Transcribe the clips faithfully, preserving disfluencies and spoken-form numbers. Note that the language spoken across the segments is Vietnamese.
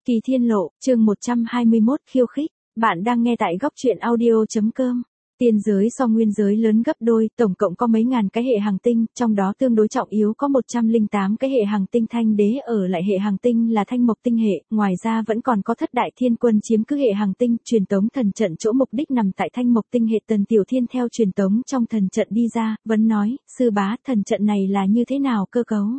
Kỳ Thiên Lộ, chương một trăm hai mươi mốt khiêu khích, bạn đang nghe tại góc truyện audio.com. Tiên giới so nguyên giới lớn gấp đôi, tổng cộng có mấy ngàn cái hệ hành tinh, trong đó tương đối trọng yếu có một trăm lẻ tám cái hệ hành tinh thanh đế ở lại hệ hành tinh là thanh mộc tinh hệ, ngoài ra vẫn còn có thất đại thiên quân chiếm cứ hệ hành tinh, truyền tống thần trận chỗ mục đích nằm tại thanh mộc tinh hệ. Tần Tiểu Thiên theo truyền tống trong thần trận đi ra, vẫn nói, sư bá, thần trận này là như thế nào cơ cấu?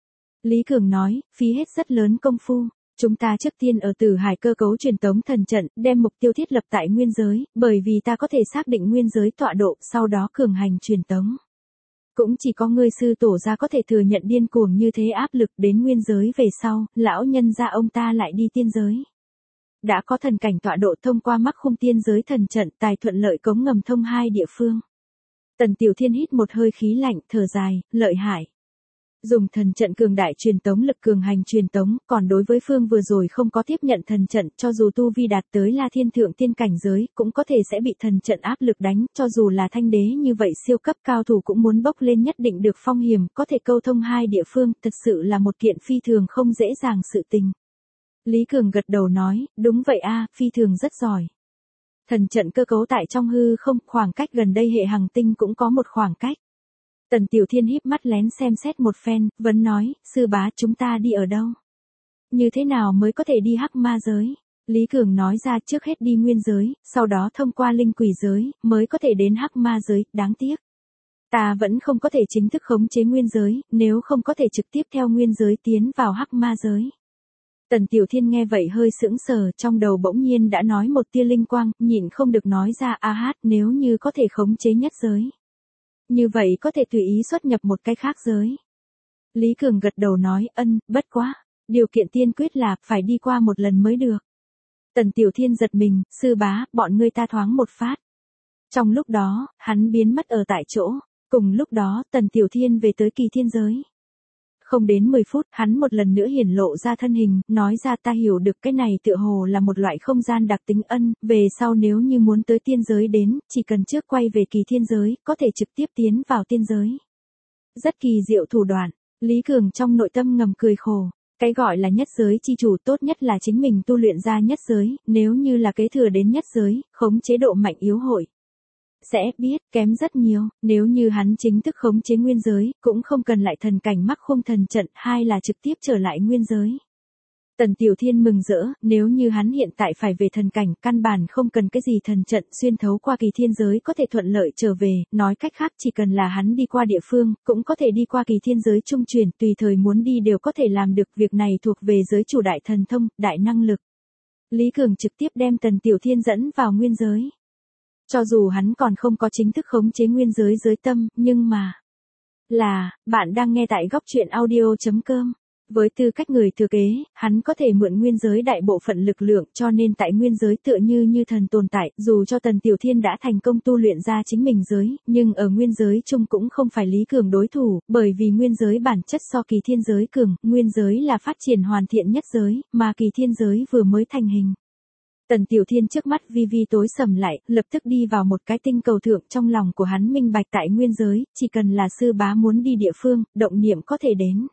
Lý Cường nói, phí hết rất lớn công phu. Chúng ta trước tiên ở Tử Hải cơ cấu truyền tống thần trận, đem mục tiêu thiết lập tại nguyên giới, bởi vì ta có thể xác định nguyên giới tọa độ, sau đó cường hành truyền tống. Cũng chỉ có ngươi sư tổ gia có thể thừa nhận điên cuồng như thế áp lực đến nguyên giới về sau, lão nhân gia ông ta lại đi tiên giới. Đã có thần cảnh tọa độ thông qua mắc khung tiên giới thần trận, tài thuận lợi cống ngầm thông hai địa phương. Tần Tiểu Thiên hít một hơi khí lạnh, thở dài, lợi hại. Dùng thần trận cường đại truyền tống lực cường hành truyền tống, còn đối với phương vừa rồi không có tiếp nhận thần trận, cho dù tu vi đạt tới La Thiên thượng tiên cảnh giới, cũng có thể sẽ bị thần trận áp lực đánh, cho dù là thanh đế như vậy siêu cấp cao thủ cũng muốn bốc lên nhất định được phong hiểm, có thể câu thông hai địa phương, thật sự là một kiện phi thường không dễ dàng sự tình. Lý Cường gật đầu nói, đúng vậy a, phi thường rất giỏi. Thần trận cơ cấu tại trong hư không, khoảng cách gần đây hệ hành tinh cũng có một khoảng cách. Tần Tiểu Thiên híp mắt lén xem xét một phen, vẫn nói, sư bá chúng ta đi ở đâu? Như thế nào mới có thể đi hắc ma giới? Lý Cường nói ra trước hết đi nguyên giới, sau đó thông qua linh quỷ giới, mới có thể đến hắc ma giới, đáng tiếc. Ta vẫn không có thể chính thức khống chế nguyên giới, nếu không có thể trực tiếp theo nguyên giới tiến vào hắc ma giới. Tần Tiểu Thiên nghe vậy hơi sững sờ, trong đầu bỗng nhiên đã nói một tia linh quang, nhịn không được nói ra a hát nếu như có thể khống chế nhất giới. Như vậy có thể tùy ý xuất nhập một cái khác giới. Lý Cường gật đầu nói, ân, bất quá. Điều kiện tiên quyết là, phải đi qua một lần mới được. Tần Tiểu Thiên giật mình, sư bá, bọn ngươi ta thoáng một phát. Trong lúc đó, hắn biến mất ở tại chỗ. Cùng lúc đó, Tần Tiểu Thiên về tới Kỳ Thiên giới. Không đến mười phút, hắn một lần nữa hiển lộ ra thân hình, nói ra ta hiểu được cái này tựa hồ là một loại không gian đặc tính ân, về sau nếu như muốn tới tiên giới đến, chỉ cần trước quay về Kỳ Thiên giới, có thể trực tiếp tiến vào tiên giới. Rất kỳ diệu thủ đoạn, Lý Cường trong nội tâm ngầm cười khổ, cái gọi là nhất giới chi chủ tốt nhất là chính mình tu luyện ra nhất giới, nếu như là kế thừa đến nhất giới, khống chế độ mạnh yếu hội. Sẽ biết, kém rất nhiều, nếu như hắn chính thức khống chế nguyên giới, cũng không cần lại thần cảnh mắc khung thần trận, hay là trực tiếp trở lại nguyên giới. Tần Tiểu Thiên mừng rỡ, nếu như hắn hiện tại phải về thần cảnh, căn bản không cần cái gì thần trận xuyên thấu qua Kỳ Thiên giới có thể thuận lợi trở về, nói cách khác chỉ cần là hắn đi qua địa phương, cũng có thể đi qua Kỳ Thiên giới trung truyền, tùy thời muốn đi đều có thể làm được, việc này thuộc về giới chủ đại thần thông, đại năng lực. Lý Cường trực tiếp đem Tần Tiểu Thiên dẫn vào nguyên giới. Cho dù hắn còn không có chính thức khống chế nguyên giới giới tâm, nhưng mà... Là, bạn đang nghe tại góc truyện audio.com. Với tư cách người thừa kế, hắn có thể mượn nguyên giới đại bộ phận lực lượng cho nên tại nguyên giới tựa như như thần tồn tại, dù cho Tần Tiểu Thiên đã thành công tu luyện ra chính mình giới, nhưng ở nguyên giới chung cũng không phải Lý Cường đối thủ, bởi vì nguyên giới bản chất so Kỳ Thiên giới cường, nguyên giới là phát triển hoàn thiện nhất giới, mà Kỳ Thiên giới vừa mới thành hình. Tần Tiểu Thiên trước mắt vi vi tối sầm lại, lập tức đi vào một cái tinh cầu thượng, trong lòng của hắn minh bạch tại nguyên giới, chỉ cần là sư bá muốn đi địa phương, động niệm có thể đến.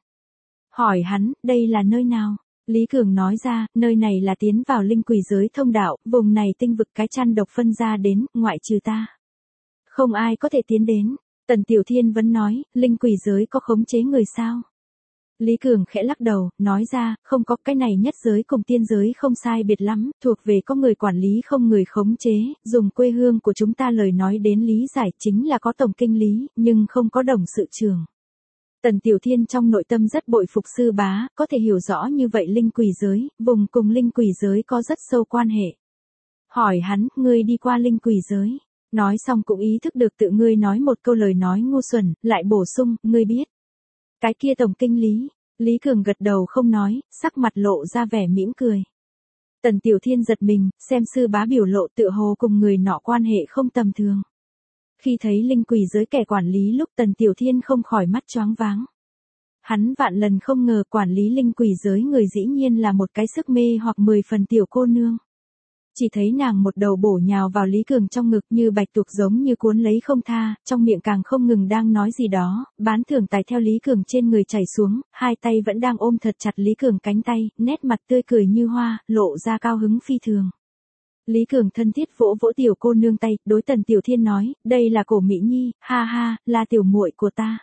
Hỏi hắn, đây là nơi nào? Lý Cường nói ra, nơi này là tiến vào linh quỷ giới thông đạo, vùng này tinh vực cái chăn độc phân ra đến, ngoại trừ ta. Không ai có thể tiến đến. Tần Tiểu Thiên vẫn nói, linh quỷ giới có khống chế người sao? Lý Cường khẽ lắc đầu, nói ra, không có, cái này nhất giới cùng tiên giới không sai biệt lắm, thuộc về có người quản lý không người khống chế, dùng quê hương của chúng ta lời nói đến lý giải chính là có tổng kinh lý, nhưng không có đồng sự trường. Tần Tiểu Thiên trong nội tâm rất bội phục sư bá, có thể hiểu rõ như vậy linh quỷ giới, vùng cùng linh quỷ giới có rất sâu quan hệ. Hỏi hắn, ngươi đi qua linh quỷ giới. Nói xong cũng ý thức được tự ngươi nói một câu lời nói ngu xuẩn, lại bổ sung, ngươi biết. Cái kia tổng kinh lý, Lý Cường gật đầu không nói, sắc mặt lộ ra vẻ mỉm cười. Tần Tiểu Thiên giật mình, xem sư bá biểu lộ tựa hồ cùng người nọ quan hệ không tầm thường. Khi thấy linh quỷ giới kẻ quản lý lúc Tần Tiểu Thiên không khỏi mắt choáng váng. Hắn vạn lần không ngờ quản lý linh quỷ giới người dĩ nhiên là một cái sức mê hoặc mười phần tiểu cô nương. Chỉ thấy nàng một đầu bổ nhào vào Lý Cường trong ngực như bạch tuộc giống như cuốn lấy không tha, trong miệng càng không ngừng đang nói gì đó, bán thưởng tài theo Lý Cường trên người chảy xuống, hai tay vẫn đang ôm thật chặt Lý Cường cánh tay, nét mặt tươi cười như hoa, lộ ra cao hứng phi thường. Lý Cường thân thiết vỗ vỗ tiểu cô nương tay, đối Tần Tiểu Thiên nói, đây là Cổ Mỹ Nhi, ha ha, là tiểu muội của ta.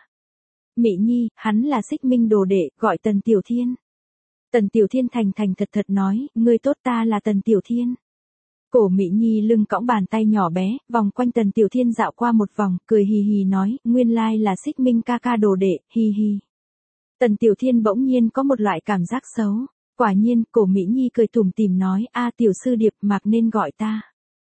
Mỹ Nhi, hắn là Xích Minh đồ đệ, gọi Tần Tiểu Thiên. Tần Tiểu Thiên thành thành thật thật nói, ngươi tốt, ta là Tần Tiểu Thiên. Cổ Mỹ Nhi lưng cõng bàn tay nhỏ bé, vòng quanh Tần Tiểu Thiên dạo qua một vòng, cười hì hì nói, nguyên lai là Xích Minh ca ca đồ đệ, hì hì. Tần Tiểu Thiên bỗng nhiên có một loại cảm giác xấu. Quả nhiên, Cổ Mỹ Nhi cười tủm tỉm nói, a tiểu sư điệp mặc nên gọi ta.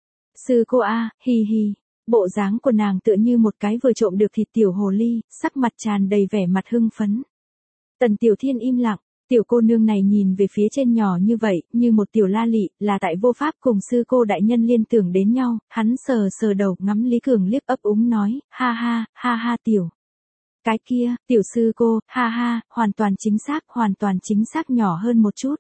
Sư cô a, hì hì. Bộ dáng của nàng tựa như một cái vừa trộm được thịt tiểu hồ ly, sắc mặt tràn đầy vẻ mặt hưng phấn. Tần Tiểu Thiên im lặng. Tiểu cô nương này nhìn về phía trên nhỏ như vậy, như một tiểu la lị, là tại vô pháp cùng sư cô đại nhân liên tưởng đến nhau, hắn sờ sờ đầu ngắm Lý Cường liếc ấp úng nói, ha ha, ha ha tiểu. Cái kia, tiểu sư cô, ha ha, hoàn toàn chính xác, hoàn toàn chính xác nhỏ hơn một chút.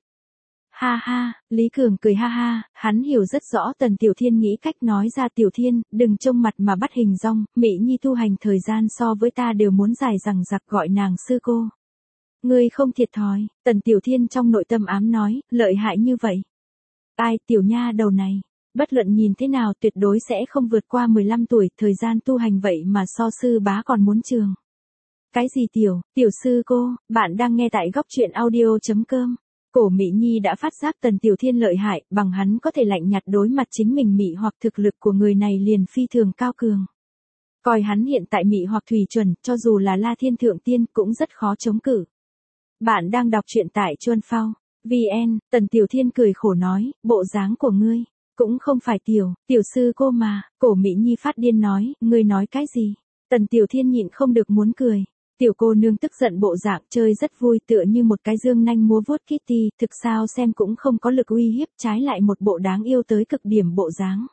Ha ha, Lý Cường cười ha ha, hắn hiểu rất rõ Tần Tiểu Thiên nghĩ cách nói ra Tiểu Thiên, đừng trông mặt mà bắt hình dong, Mỹ Nhi tu hành thời gian so với ta đều muốn dài rằng giặc gọi nàng sư cô. Ngươi không thiệt thòi, Tần Tiểu Thiên trong nội tâm ám nói, lợi hại như vậy. Ai, tiểu nha đầu này, bất luận nhìn thế nào tuyệt đối sẽ không vượt qua mười lăm tuổi, thời gian tu hành vậy mà so sư bá còn muốn trường. Cái gì tiểu, tiểu sư cô, bạn đang nghe tại góc truyện audio chấm com. Cổ Mỹ Nhi đã phát giác Tần Tiểu Thiên lợi hại, bằng hắn có thể lạnh nhạt đối mặt chính mình mị hoặc thực lực của người này liền phi thường cao cường. Coi hắn hiện tại mị hoặc thủy chuẩn, cho dù là La Thiên Thượng Tiên cũng rất khó chống cự. Bạn đang đọc truyện tại Chuan Phao. vê en, Tần Tiểu Thiên cười khổ nói, bộ dáng của ngươi, cũng không phải tiểu, tiểu sư cô mà, Cổ Mỹ Nhi phát điên nói, ngươi nói cái gì? Tần Tiểu Thiên nhịn không được muốn cười. Tiểu cô nương tức giận bộ dạng chơi rất vui tựa như một cái dương nanh múa vuốt Kitty, thực sao xem cũng không có lực uy hiếp, trái lại một bộ đáng yêu tới cực điểm bộ dáng.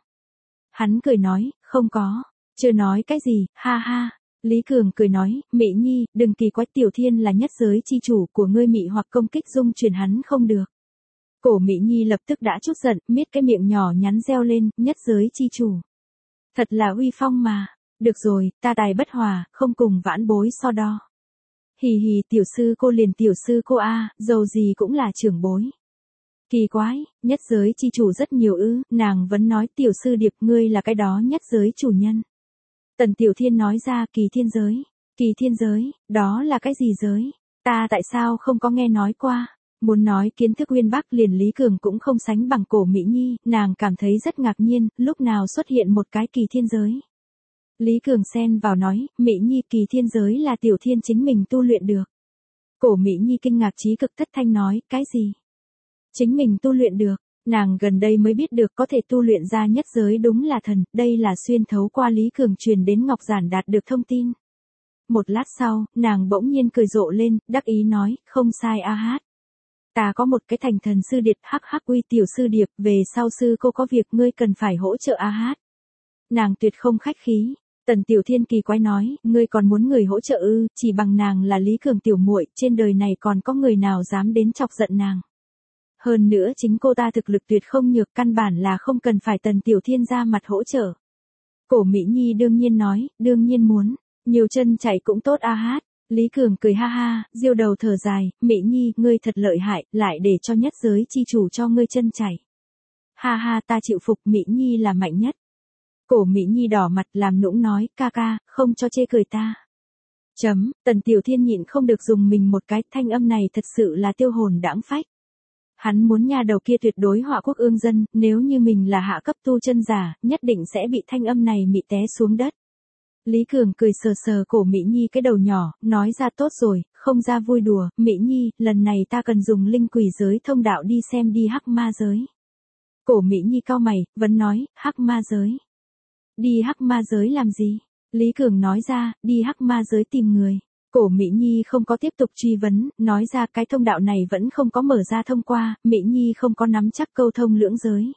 Hắn cười nói, không có, chưa nói cái gì, ha ha. Lý Cường cười nói, Mỹ Nhi, đừng kỳ quái, Tiểu Thiên là nhất giới chi chủ của ngươi mị hoặc công kích dung truyền hắn không được. Cổ Mỹ Nhi lập tức đã chút giận, miết cái miệng nhỏ nhắn reo lên, nhất giới chi chủ. Thật là uy phong mà. Được rồi, ta tài bất hòa, không cùng vãn bối so đo. Hì hì, tiểu sư cô liền tiểu sư cô a, dầu gì cũng là trưởng bối. Kỳ quái, nhất giới chi chủ rất nhiều ư, nàng vẫn nói tiểu sư điệp ngươi là cái đó nhất giới chủ nhân. Tần Tiểu Thiên nói ra kỳ thiên giới. Kỳ thiên giới, đó là cái gì giới? Ta tại sao không có nghe nói qua? Muốn nói kiến thức uyên bác liền Lý Cường cũng không sánh bằng Cổ Mỹ Nhi, nàng cảm thấy rất ngạc nhiên, lúc nào xuất hiện một cái kỳ thiên giới. Lý Cường xen vào nói, Mỹ Nhi kỳ thiên giới là Tiểu Thiên chính mình tu luyện được. Cổ Mỹ Nhi kinh ngạc chí cực thất thanh nói, cái gì? Chính mình tu luyện được, nàng gần đây mới biết được có thể tu luyện ra nhất giới đúng là thần, đây là xuyên thấu qua Lý Cường truyền đến Ngọc Giản đạt được thông tin. Một lát sau, nàng bỗng nhiên cười rộ lên, đắc ý nói, không sai a hát. Ta có một cái thành thần sư điệp hắc hắc uy tiểu sư điệp, về sau sư cô có việc ngươi cần phải hỗ trợ a hát. Nàng tuyệt không khách khí. Tần Tiểu Thiên kỳ quái nói, ngươi còn muốn người hỗ trợ ư, chỉ bằng nàng là Lý Cường tiểu muội, trên đời này còn có người nào dám đến chọc giận nàng. Hơn nữa chính cô ta thực lực tuyệt không nhược, căn bản là không cần phải Tần Tiểu Thiên ra mặt hỗ trợ. Cổ Mỹ Nhi đương nhiên nói, đương nhiên muốn, nhiều chân chạy cũng tốt a hát. Lý Cường cười ha ha, diêu đầu thở dài, Mỹ Nhi, ngươi thật lợi hại, lại để cho nhất giới chi chủ cho ngươi chân chảy. Ha ha, ta chịu phục, Mỹ Nhi là mạnh nhất. Cổ Mỹ Nhi đỏ mặt làm nũng nói, ca ca, không cho chê cười ta. Chấm, Tần Tiểu Thiên nhịn không được dùng mình một cái, thanh âm này thật sự là tiêu hồn đãng phách. Hắn muốn nhà đầu kia tuyệt đối họa quốc ương dân, nếu như mình là hạ cấp tu chân giả, nhất định sẽ bị thanh âm này mị té xuống đất. Lý Cường cười sờ sờ Cổ Mỹ Nhi cái đầu nhỏ, nói ra tốt rồi, không ra vui đùa, Mỹ Nhi, lần này ta cần dùng linh quỷ giới thông đạo đi xem đi hắc ma giới. Cổ Mỹ Nhi cau mày, vẫn nói, hắc ma giới. Đi hắc ma giới làm gì? Lý Cường nói ra, đi hắc ma giới tìm người. Cổ Mỹ Nhi không có tiếp tục truy vấn, nói ra cái thông đạo này vẫn không có mở ra thông qua, Mỹ Nhi không có nắm chắc câu thông lưỡng giới.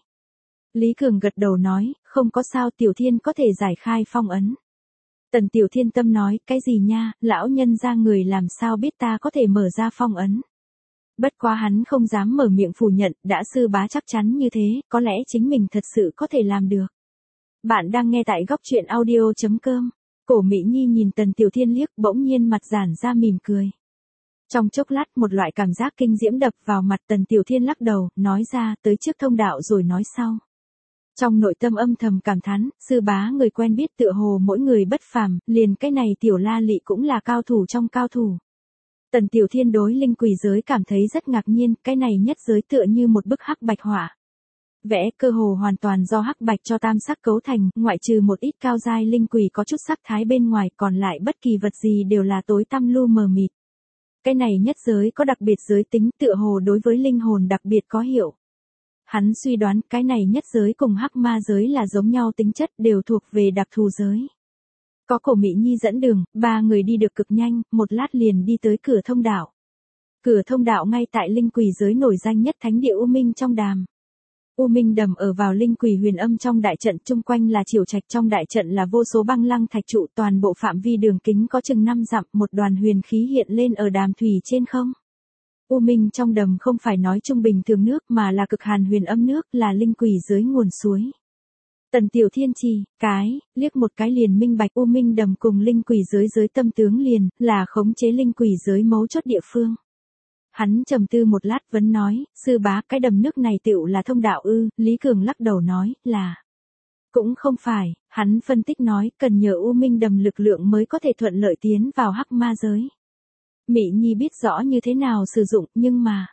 Lý Cường gật đầu nói, không có sao, Tiểu Thiên có thể giải khai phong ấn. Tần Tiểu Thiên tâm nói, cái gì nha, lão nhân ra người làm sao biết ta có thể mở ra phong ấn. Bất quá hắn không dám mở miệng phủ nhận, đã sư bá chắc chắn như thế, có lẽ chính mình thật sự có thể làm được. Bạn đang nghe tại góc truyện audio.com. Cổ Mỹ Nhi nhìn Tần Tiểu Thiên liếc, bỗng nhiên mặt giãn ra mỉm cười. Trong chốc lát một loại cảm giác kinh diễm đập vào mặt, Tần Tiểu Thiên lắc đầu, nói ra, tới trước thông đạo rồi nói sau. Trong nội tâm âm thầm cảm thán, sư bá người quen biết tựa hồ mỗi người bất phàm, liền cái này tiểu la lị cũng là cao thủ trong cao thủ. Tần Tiểu Thiên đối linh quỷ giới cảm thấy rất ngạc nhiên, cái này nhất giới tựa như một bức hắc bạch họa. Vẽ cơ hồ hoàn toàn do hắc bạch cho tam sắc cấu thành, ngoại trừ một ít cao giai linh quỷ có chút sắc thái bên ngoài, còn lại bất kỳ vật gì đều là tối tăm lu mờ mịt. Cái này nhất giới có đặc biệt giới tính, tựa hồ đối với linh hồn đặc biệt có hiệu. Hắn suy đoán cái này nhất giới cùng hắc ma giới là giống nhau tính chất, đều thuộc về đặc thù giới. Có Cổ Mỹ Nhi dẫn đường, ba người đi được cực nhanh, một lát liền đi tới cửa thông đạo. Cửa thông đạo ngay tại linh quỷ giới nổi danh nhất thánh địa U Minh trong đàm. U Minh đầm ở vào linh quỷ huyền âm trong đại trận, chung quanh là triều trạch, trong đại trận là vô số băng lăng thạch trụ, toàn bộ phạm vi đường kính có chừng năm dặm, một đoàn huyền khí hiện lên ở đàm thủy trên không. U Minh trong đầm không phải nói trung bình thường nước mà là cực hàn huyền âm nước, là linh quỷ giới nguồn suối. Tần Tiểu Thiên chỉ, cái, liếc một cái liền minh bạch U Minh đầm cùng linh quỷ giới giới tâm tướng liền, là khống chế linh quỷ giới mấu chốt địa phương. Hắn trầm tư một lát vẫn nói, sư bá cái đầm nước này tựu là thông đạo ư, Lý Cường lắc đầu nói, là. Cũng không phải, hắn phân tích nói, cần nhờ U Minh đầm lực lượng mới có thể thuận lợi tiến vào hắc ma giới. Mỹ Nhi biết rõ như thế nào sử dụng, nhưng mà,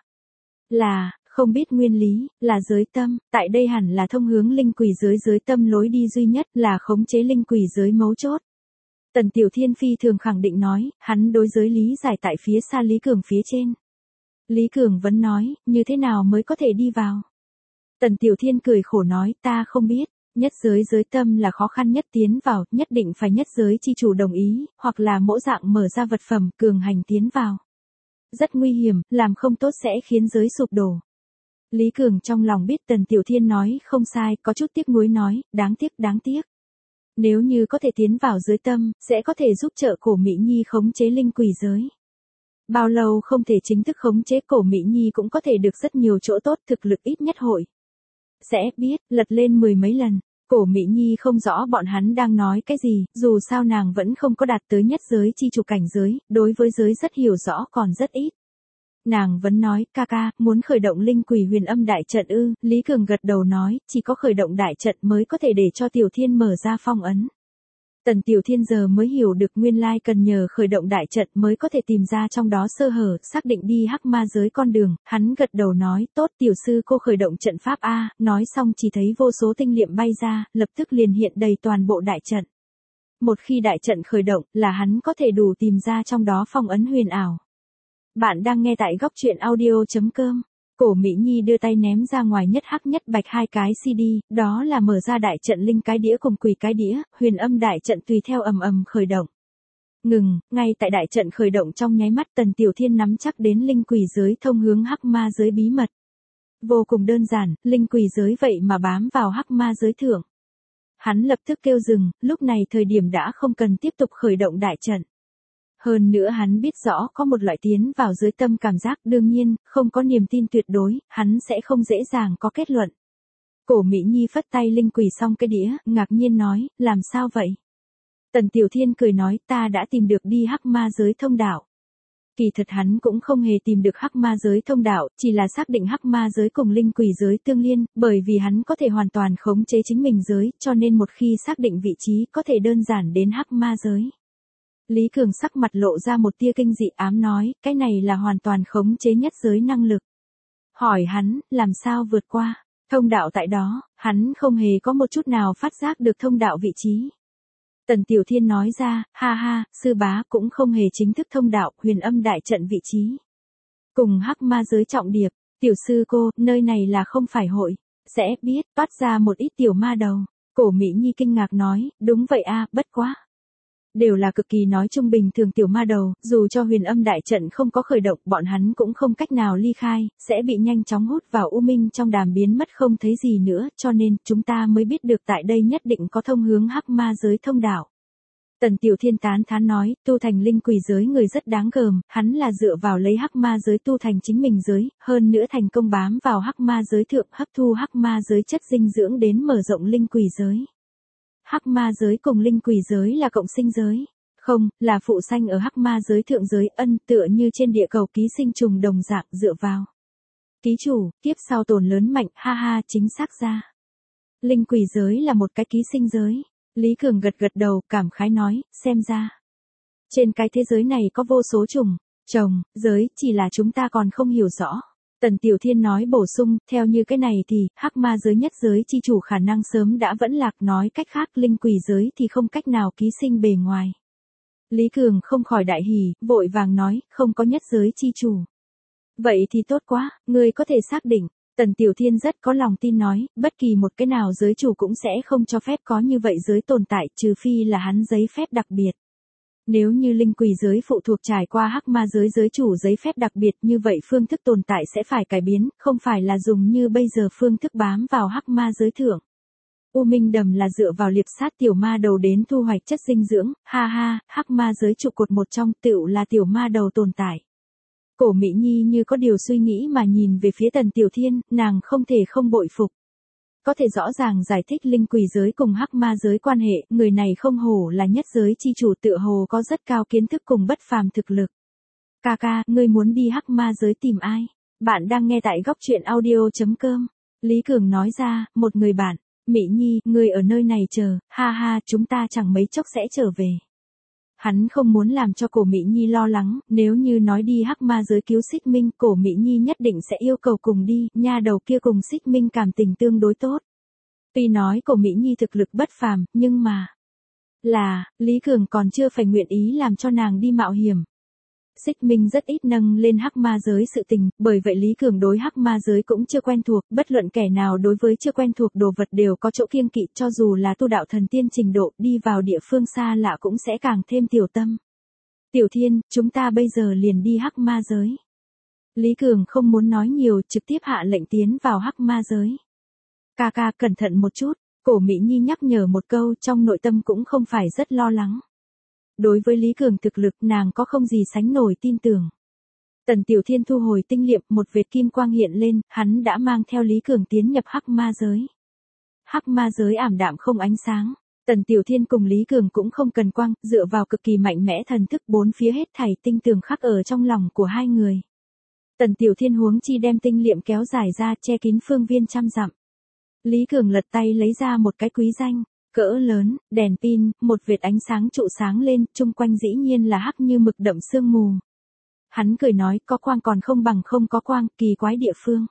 là, không biết nguyên lý, là giới tâm, tại đây hẳn là thông hướng linh quỷ giới giới tâm lối đi duy nhất, là khống chế linh quỷ giới mấu chốt. Tần Tiểu Thiên phi thường khẳng định nói, hắn đối giới lý giải tại phía xa Lý Cường phía trên. Lý Cường vẫn nói, như thế nào mới có thể đi vào? Tần Tiểu Thiên cười khổ nói, ta không biết, nhất giới giới tâm là khó khăn nhất tiến vào, nhất định phải nhất giới chi chủ đồng ý, hoặc là mỗi dạng mở ra vật phẩm, cường hành tiến vào. Rất nguy hiểm, làm không tốt sẽ khiến giới sụp đổ. Lý Cường trong lòng biết Tần Tiểu Thiên nói không sai, có chút tiếc nuối nói, đáng tiếc, đáng tiếc. Nếu như có thể tiến vào giới tâm, sẽ có thể giúp trợ Cổ Mỹ Nhi khống chế linh quỷ giới. Bao lâu không thể chính thức khống chế Cổ Mỹ Nhi cũng có thể được rất nhiều chỗ tốt, thực lực ít nhất hội. Sẽ biết, lật lên mười mấy lần. Cổ Mỹ Nhi không rõ bọn hắn đang nói cái gì, dù sao nàng vẫn không có đạt tới nhất giới chi chủ cảnh giới, đối với giới rất hiểu rõ còn rất ít. Nàng vẫn nói, ca ca, muốn khởi động linh quỷ huyền âm đại trận ư, Lý Cường gật đầu nói, chỉ có khởi động đại trận mới có thể để cho Tiểu Thiên mở ra phong ấn. Tần Tiểu Thiên giờ mới hiểu được nguyên lai cần nhờ khởi động đại trận mới có thể tìm ra trong đó sơ hở, xác định đi hắc ma giới con đường, hắn gật đầu nói, tốt tiểu sư cô khởi động trận pháp A, nói xong chỉ thấy vô số tinh liệm bay ra, lập tức liền hiện đầy toàn bộ đại trận. Một khi đại trận khởi động, là hắn có thể đủ tìm ra trong đó phong ấn huyền ảo. Bạn đang nghe tại góc truyện audio.com. Cổ Mỹ Nhi đưa tay ném ra ngoài nhất hắc nhất bạch hai cái xê đê, đó là mở ra đại trận linh cái đĩa cùng quỷ cái đĩa, huyền âm đại trận tùy theo ầm ầm khởi động. Ngừng, ngay tại đại trận khởi động trong nháy mắt Tần Tiểu Thiên nắm chắc đến linh quỷ giới thông hướng hắc ma giới bí mật. Vô cùng đơn giản, linh quỷ giới vậy mà bám vào hắc ma giới thượng. Hắn lập tức kêu dừng, lúc này thời điểm đã không cần tiếp tục khởi động đại trận. Hơn nữa hắn biết rõ có một loại tiến vào giới tâm cảm giác, đương nhiên, không có niềm tin tuyệt đối, hắn sẽ không dễ dàng có kết luận. Cổ Mỹ Nhi phất tay linh quỷ xong cái đĩa, ngạc nhiên nói, làm sao vậy? Tần Tiểu Thiên cười nói, ta đã tìm được đi hắc ma giới thông đạo. Kỳ thật hắn cũng không hề tìm được hắc ma giới thông đạo, chỉ là xác định hắc ma giới cùng linh quỷ giới tương liên, bởi vì hắn có thể hoàn toàn khống chế chính mình giới, cho nên một khi xác định vị trí có thể đơn giản đến hắc ma giới. Lý Cường sắc mặt lộ ra một tia kinh dị ám nói, cái này là hoàn toàn khống chế nhất giới năng lực. Hỏi hắn, làm sao vượt qua, thông đạo tại đó, hắn không hề có một chút nào phát giác được thông đạo vị trí. Tần Tiểu Thiên nói ra, ha ha, sư bá cũng không hề chính thức thông đạo, huyền âm đại trận vị trí. Cùng hắc ma giới trọng điệp, tiểu sư cô, nơi này là không phải hội, sẽ biết, toát ra một ít tiểu ma đầu. Cổ Mỹ Nhi kinh ngạc nói, đúng vậy a, bất quá. Đều là cực kỳ nói trung bình thường tiểu ma đầu, dù cho huyền âm đại trận không có khởi động, bọn hắn cũng không cách nào ly khai, sẽ bị nhanh chóng hút vào U Minh trong đàm biến mất không thấy gì nữa, cho nên, chúng ta mới biết được tại đây nhất định có thông hướng hắc ma giới thông đạo. Tần Tiểu Thiên tán thán nói, tu thành linh quỷ giới người rất đáng gờm, hắn là dựa vào lấy hắc ma giới tu thành chính mình giới, hơn nữa thành công bám vào hắc ma giới thượng hấp thu hắc ma giới chất dinh dưỡng đến mở rộng linh quỷ giới. Hắc ma giới cùng linh quỷ giới là cộng sinh giới. Không, là phụ sanh ở hắc ma giới thượng giới ân tựa như trên địa cầu ký sinh trùng đồng dạng dựa vào. Ký chủ, tiếp sau tồn lớn mạnh, ha ha, chính xác ra. Linh quỷ giới là một cái ký sinh giới. Lý Cường gật gật đầu, cảm khái nói, xem ra. Trên cái thế giới này có vô số trùng, trồng, giới, chỉ là chúng ta còn không hiểu rõ. Tần Tiểu Thiên nói bổ sung, theo như cái này thì, hắc ma giới nhất giới chi chủ khả năng sớm đã vẫn lạc, nói cách khác linh quỷ giới thì không cách nào ký sinh bề ngoài. Lý Cường không khỏi đại hỉ, vội vàng nói, không có nhất giới chi chủ. Vậy thì tốt quá, ngươi có thể xác định. Tần Tiểu Thiên rất có lòng tin nói, bất kỳ một cái nào giới chủ cũng sẽ không cho phép có như vậy giới tồn tại, trừ phi là hắn giấy phép đặc biệt. Nếu như linh quỷ giới phụ thuộc trải qua hắc ma giới giới chủ giấy phép đặc biệt, như vậy phương thức tồn tại sẽ phải cải biến, không phải là dùng như bây giờ phương thức bám vào hắc ma giới thượng. U Minh Đầm là dựa vào liệp sát tiểu ma đầu đến thu hoạch chất dinh dưỡng, ha ha, hắc ma giới trụ cột một trong tựu là tiểu ma đầu tồn tại. Cổ Mỹ Nhi như có điều suy nghĩ mà nhìn về phía Tần Tiểu Thiên, nàng không thể không bội phục. Có thể rõ ràng giải thích linh quỷ giới cùng hắc ma giới quan hệ, người này không hổ là nhất giới chi chủ, tựa hồ có rất cao kiến thức cùng bất phàm thực lực. Ca ca, ngươi muốn đi hắc ma giới tìm ai? Bạn đang nghe tại góc truyện audio chấm com. Lý Cường nói ra, một người bạn. Mỹ Nhi, ngươi ở nơi này chờ, ha ha, chúng ta chẳng mấy chốc sẽ trở về. Hắn không muốn làm cho Cổ Mỹ Nhi lo lắng, nếu như nói đi hắc ma giới cứu Xích Minh, Cổ Mỹ Nhi nhất định sẽ yêu cầu cùng đi, nha đầu kia cùng Xích Minh cảm tình tương đối tốt. Tuy nói Cổ Mỹ Nhi thực lực bất phàm, nhưng mà... Là, Lý Cường còn chưa phải nguyện ý làm cho nàng đi mạo hiểm. Xích Minh rất ít nâng lên hắc ma giới sự tình, bởi vậy Lý Cường đối hắc ma giới cũng chưa quen thuộc, bất luận kẻ nào đối với chưa quen thuộc đồ vật đều có chỗ kiêng kỵ, cho dù là tu đạo thần tiên trình độ, đi vào địa phương xa lạ cũng sẽ càng thêm tiểu tâm. Tiểu Thiên, chúng ta bây giờ liền đi hắc ma giới. Lý Cường không muốn nói nhiều, trực tiếp hạ lệnh tiến vào hắc ma giới. Ca ca cẩn thận một chút, Cổ Mỹ Nhi nhắc nhở một câu, trong nội tâm cũng không phải rất lo lắng. Đối với Lý Cường thực lực, nàng có không gì sánh nổi tin tưởng. Tần Tiểu Thiên thu hồi tinh liệm, một vệt kim quang hiện lên, hắn đã mang theo Lý Cường tiến nhập hắc ma giới. Hắc ma giới ảm đạm không ánh sáng. Tần Tiểu Thiên cùng Lý Cường cũng không cần quang, dựa vào cực kỳ mạnh mẽ thần thức, bốn phía hết thảy tinh tường khắc ở trong lòng của hai người. Tần Tiểu Thiên huống chi đem tinh liệm kéo dài ra, che kín phương viên trăm dặm. Lý Cường lật tay lấy ra một cái quý danh. Cỡ lớn, đèn pin, một vệt ánh sáng trụ sáng lên, chung quanh dĩ nhiên là hắc như mực đậm sương mù. Hắn cười nói, có quang còn không bằng không có quang, kỳ quái địa phương.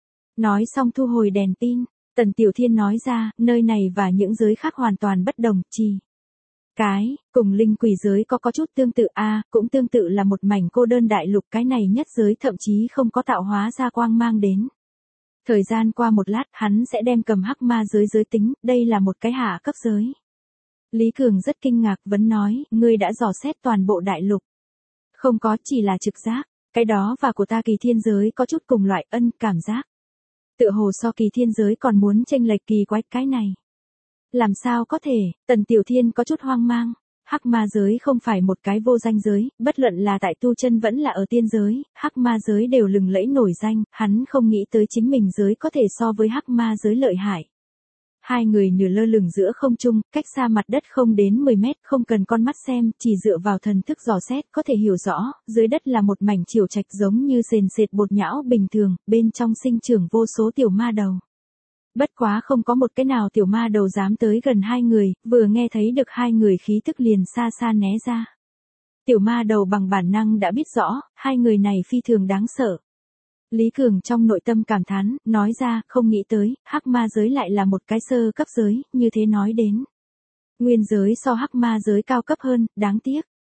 Nói xong thu hồi đèn pin, Tần Tiểu Thiên nói ra, nơi này và những giới khác hoàn toàn bất đồng, chỉ. Cái, cùng linh quỷ giới có có chút tương tự a à, cũng tương tự là một mảnh cô đơn đại lục, cái này nhất giới thậm chí không có tạo hóa ra quang mang đến. Thời gian qua một lát, hắn sẽ đem cầm hắc ma giới giới tính, đây là một cái hạ cấp giới. Lý Cường rất kinh ngạc vấn nói, ngươi đã dò xét toàn bộ đại lục. Không có, chỉ là trực giác, cái đó và của ta kỳ thiên giới có chút cùng loại ân cảm giác. Tựa hồ so kỳ thiên giới còn muốn chênh lệch kỳ quái cái này. Làm sao có thể, Tần Tiểu Thiên có chút hoang mang. Hắc ma giới không phải một cái vô danh giới, bất luận là tại tu chân vẫn là ở tiên giới, hắc ma giới đều lừng lẫy nổi danh, hắn không nghĩ tới chính mình giới có thể so với hắc ma giới lợi hại. Hai người nửa lơ lửng giữa không trung, cách xa mặt đất không đến mười mét, không cần con mắt xem, chỉ dựa vào thần thức dò xét có thể hiểu rõ, dưới đất là một mảnh chiều trạch giống như sền sệt bột nhão bình thường, bên trong sinh trưởng vô số tiểu ma đầu. Bất quá không có một cái nào tiểu ma đầu dám tới gần hai người, vừa nghe thấy được hai người khí tức liền xa xa né ra. Tiểu ma đầu bằng bản năng đã biết rõ, hai người này phi thường đáng sợ. Lý Cường trong nội tâm cảm thán, nói ra, không nghĩ tới, hắc ma giới lại là một cái sơ cấp giới, như thế nói đến. Nguyên giới so hắc ma giới cao cấp hơn, đáng tiếc.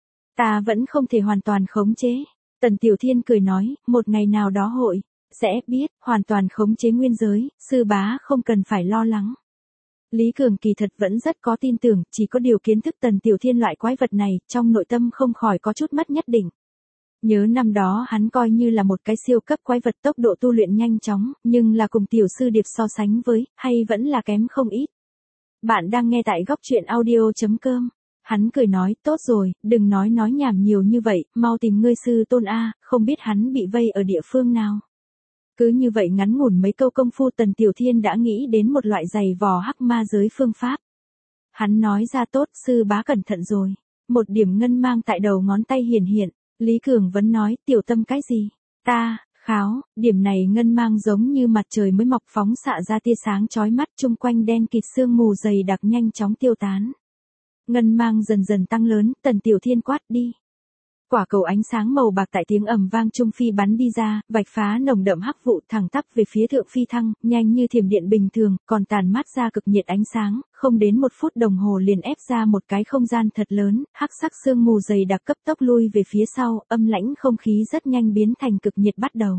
Ta vẫn không thể hoàn toàn khống chế. Tần Tiểu Thiên cười nói, một ngày nào đó hội. Sẽ biết, hoàn toàn khống chế nguyên giới, sư bá không cần phải lo lắng. Lý Cường kỳ thật vẫn rất có tin tưởng, chỉ có điều kiến thức Tần Tiểu Thiên loại quái vật này, trong nội tâm không khỏi có chút mất nhất định. Nhớ năm đó hắn coi như là một cái siêu cấp quái vật, tốc độ tu luyện nhanh chóng, nhưng là cùng tiểu sư điệp so sánh với, hay vẫn là kém không ít. Bạn đang nghe tại góc truyện audio chấm com. Hắn cười nói, tốt rồi, đừng nói nói nhảm nhiều như vậy, mau tìm ngươi sư tôn a, không biết hắn bị vây ở địa phương nào. Cứ như vậy ngắn ngủn mấy câu công phu Tần Tiểu Thiên đã nghĩ đến một loại giày vò hắc ma giới phương pháp. Hắn nói ra tốt, sư bá cẩn thận rồi. Một điểm ngân mang tại đầu ngón tay hiển hiện, Lý Cường vẫn nói, tiểu tâm cái gì? Ta, kháo, điểm này ngân mang giống như mặt trời mới mọc phóng xạ ra tia sáng chói mắt chung quanh đen kịt sương mù dày đặc nhanh chóng tiêu tán. Ngân mang dần dần tăng lớn, Tần Tiểu Thiên quát đi. Quả cầu ánh sáng màu bạc tại tiếng ầm vang trung phi bắn đi ra, vạch phá nồng đậm hắc vụ thẳng tắp về phía thượng phi thăng, nhanh như thiểm điện bình thường, còn tàn mát ra cực nhiệt ánh sáng, không đến một phút đồng hồ liền ép ra một cái không gian thật lớn, hắc sắc sương mù dày đặc cấp tốc lui về phía sau, âm lãnh không khí rất nhanh biến thành cực nhiệt bắt đầu.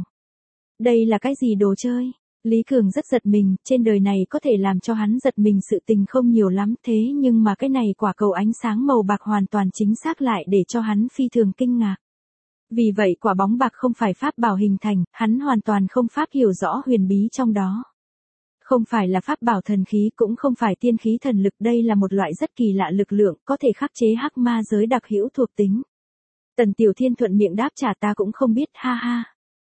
Đây là cái gì đồ chơi? Lý Cường rất giật mình, trên đời này có thể làm cho hắn giật mình sự tình không nhiều lắm, thế nhưng mà cái này quả cầu ánh sáng màu bạc hoàn toàn chính xác lại để cho hắn phi thường kinh ngạc. Vì vậy quả bóng bạc không phải pháp bảo hình thành, hắn hoàn toàn không pháp hiểu rõ huyền bí trong đó. Không phải là pháp bảo thần khí cũng không phải tiên khí thần lực, đây là một loại rất kỳ lạ lực lượng, có thể khắc chế hắc ma giới đặc hữu thuộc tính. Tần Tiểu Thiên thuận miệng đáp trả ta cũng không biết, ha ha.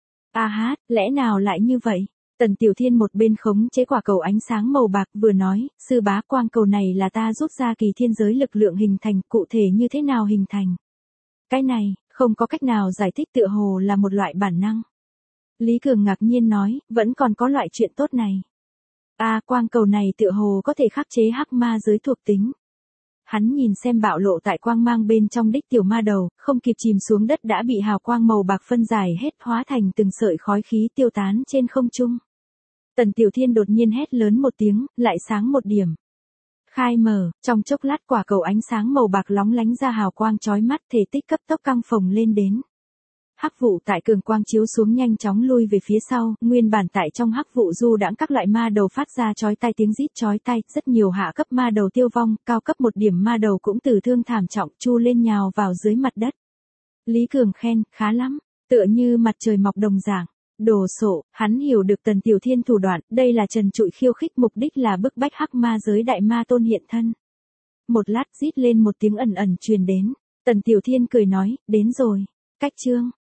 A hát, lẽ nào lại như vậy? Tần Tiểu Thiên một bên khống chế quả cầu ánh sáng màu bạc vừa nói, sư bá quang cầu này là ta rút ra kỳ thiên giới lực lượng hình thành, cụ thể như thế nào hình thành? Cái này, không có cách nào giải thích, tựa hồ là một loại bản năng. Lý Cường ngạc nhiên nói, vẫn còn có loại chuyện tốt này. À, quang cầu này tựa hồ có thể khắc chế hắc ma giới thuộc tính. Hắn nhìn xem bạo lộ tại quang mang bên trong đích tiểu ma đầu, không kịp chìm xuống đất đã bị hào quang màu bạc phân giải hết, hóa thành từng sợi khói khí tiêu tán trên không trung. Tần Tiểu Thiên đột nhiên hét lớn một tiếng, lại sáng một điểm. Khai mở, trong chốc lát quả cầu ánh sáng màu bạc lóng lánh ra hào quang chói mắt, thể tích cấp tốc căng phồng lên đến. Hắc vụ tại cường quang chiếu xuống nhanh chóng lui về phía sau, nguyên bản tại trong hắc vụ du đãng các loại ma đầu phát ra chói tai tiếng rít chói tai, rất nhiều hạ cấp ma đầu tiêu vong, cao cấp một điểm ma đầu cũng tử thương thảm trọng, chu lên nhào vào dưới mặt đất. Lý Cường khen, khá lắm, tựa như mặt trời mọc đồng dạng. Đồ sộ, hắn hiểu được Tần Tiểu Thiên thủ đoạn, đây là trần trụi khiêu khích, mục đích là bức bách hắc ma giới đại ma tôn hiện thân. Một lát rít lên một tiếng ẩn ẩn truyền đến, Tần Tiểu Thiên cười nói, đến rồi, cách chương.